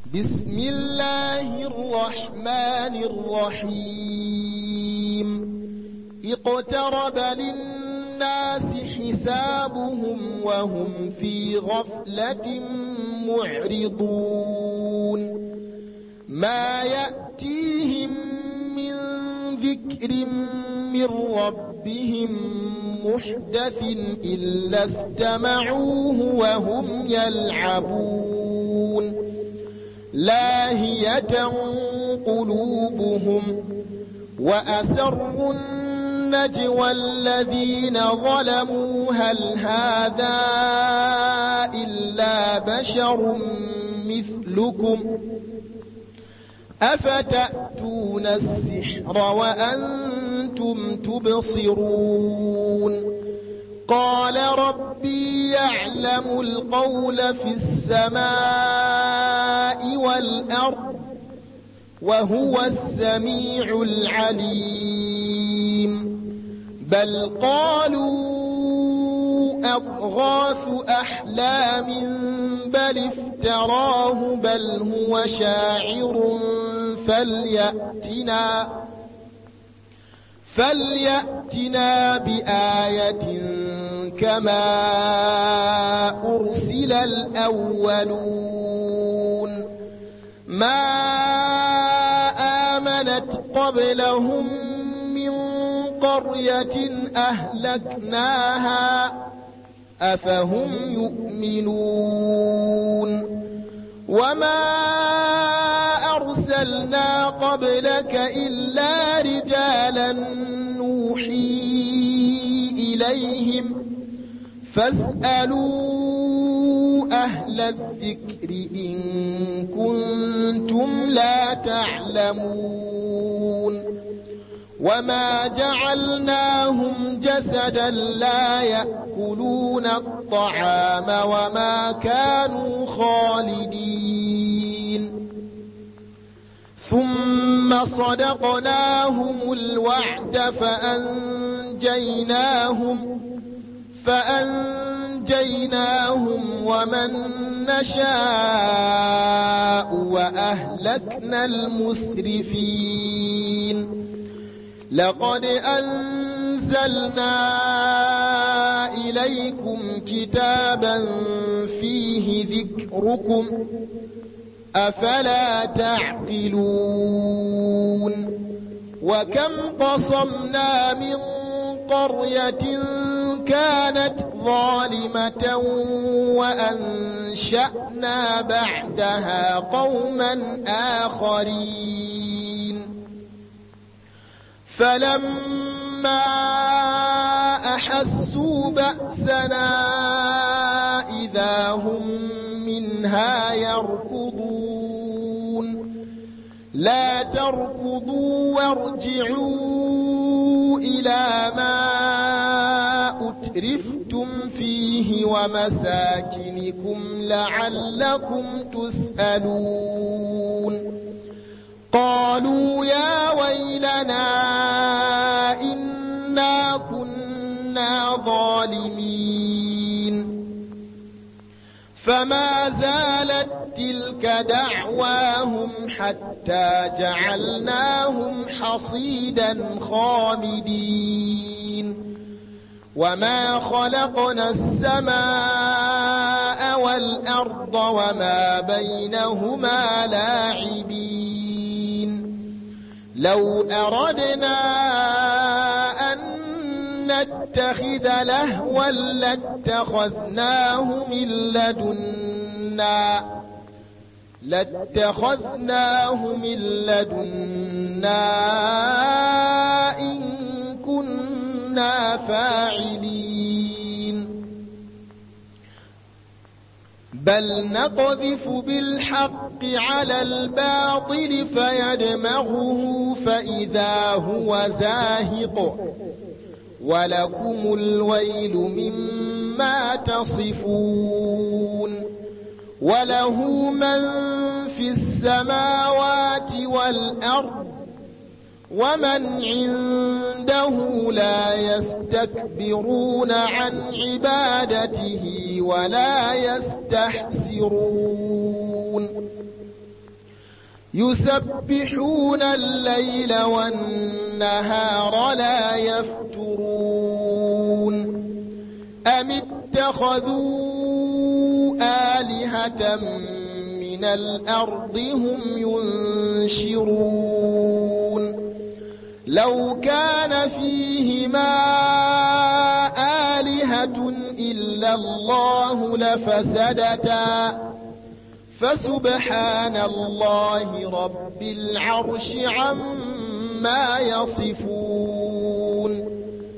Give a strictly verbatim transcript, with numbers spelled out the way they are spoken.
بسم الله الرحمن الرحيم اقترب للناس حسابهم وهم في غفلة معرضون ما يأتيهم من ذكر من ربهم محدث إلا استمعوه وهم يلعبون لاهية قلوبهم وأسروا النجوى الذين ظلموا هل هذا إلا بشر مثلكم أفتأتون السحر وأنتم تبصرون قال ربي يعلم القول في السماء والأرض وهو السميع العليم بل قالوا أضغاث أحلام بل افتراه بل هو شاعر فليأتنا فليأتنا بآية كما أرسل الأولون ما آمنت قبلهم من قرية أهلكناها أفهم يؤمنون وما أرسلنا قبلك إلا رجالا نوحي إليهم فاسألوا أهل الذكر إن كنتم لا تعلمون وما جعلناهم جسدا لا يأكلون الطعام وما كانوا خالدين ثم صدقناهم الوعد فأنجيناهم فأنجيناهم ومن نشاء وأهلكنا المسرفين لقد أنزلنا إليكم كتابا فيه ذكركم أفلا تعقلون وكم قصمنا من قرية كانت ظالمة وأنشأنا بعدها قوما آخرين فلما أحسوا بأسنا إذا هم منها يركضون لا تركضوا وارجعوا إلى ما أترفتم فيه ومساكنكم لعلكم تسألون قالوا يا ويلنا إنا كنا ظالمين فما زالت تلك دعواهم حتى جعلناهم حصيدا خامدين وما خلقنا السماء والأرض وما بينهما لاعبين لو أردنا أن نتخذ لهوا لاتخذناه من لدنا لاتخذناه من لدنا إن كنا فاعلين بل نقذف بالحق على الباطل فيدمغه فإذا هو زاهق ولكم الويل مما تصفون وله من في السماوات والأرض ومن عنده لا يستكبرون عن عبادته ولا يستحسرون يسبحون الليل والنهار لا يفترون أم اتخذوا آلهة من الأرض هم ينشرون لو كان فيهما آلهة إلا الله لفسدتا فسبحان الله رب العرش عما يصفون